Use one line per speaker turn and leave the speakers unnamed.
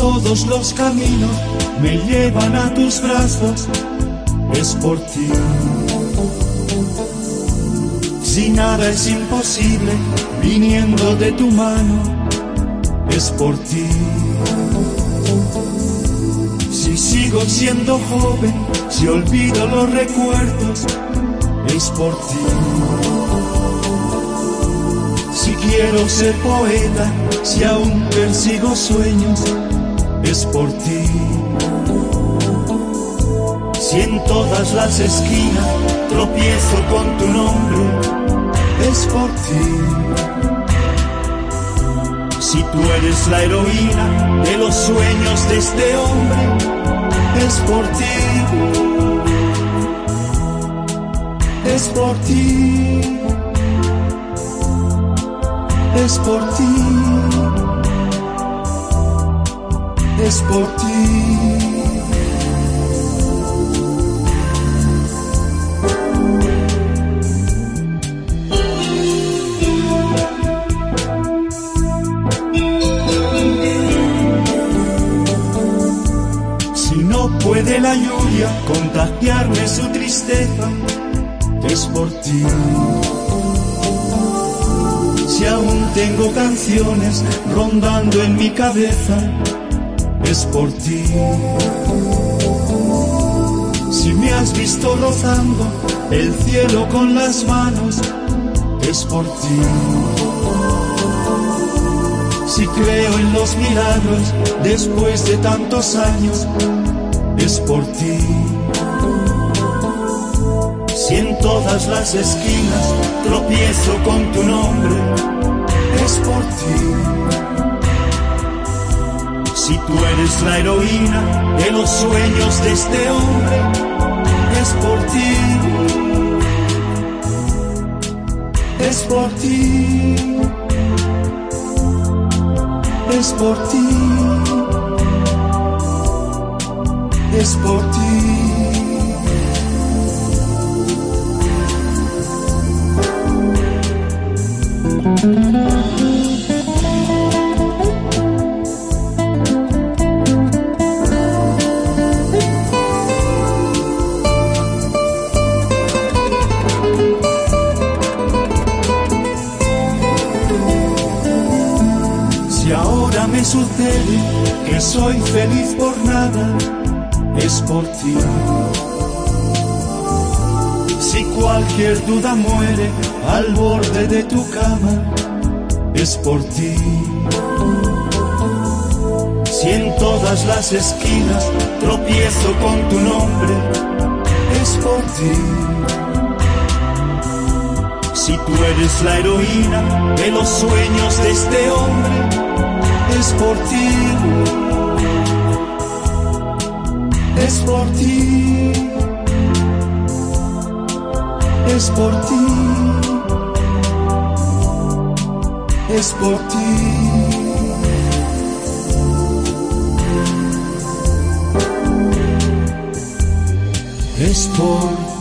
todos los caminos me llevan a tus brazos, es por ti. Si nada es imposible viniendo de tu mano, es por ti. Si sigo siendo joven, si olvido los recuerdos, es por ti. Si quiero ser poeta, si aún persigo sueños, es por ti. Si en todas las esquinas tropiezo con tu nombre, es por ti. Si tú eres la heroína de los sueños de este hombre, es por ti. Es por ti. Es por ti. Es por ti. Puede la lluvia contagiarme su tristeza, es por ti. Si aún tengo canciones rondando en mi cabeza, es por ti. Si me has visto rozando el cielo con las manos, es por ti. Si creo en los milagros después de tantos años, es por ti. Si en todas las esquinas tropiezo con tu nombre, es por ti. Si tú eres la heroína de los sueños de este hombre, es por ti. Es por ti. Es por ti. Es por ti. Si ahora me sucede que soy feliz por nada, es por ti. Si cualquier duda muere al borde de tu cama, es por ti. Si en todas las esquinas tropiezo con tu nombre, es por ti. Si tú eres la heroína de los sueños de este hombre, es por ti. Es por ti. Es por ti. Es por ti. Es por ti.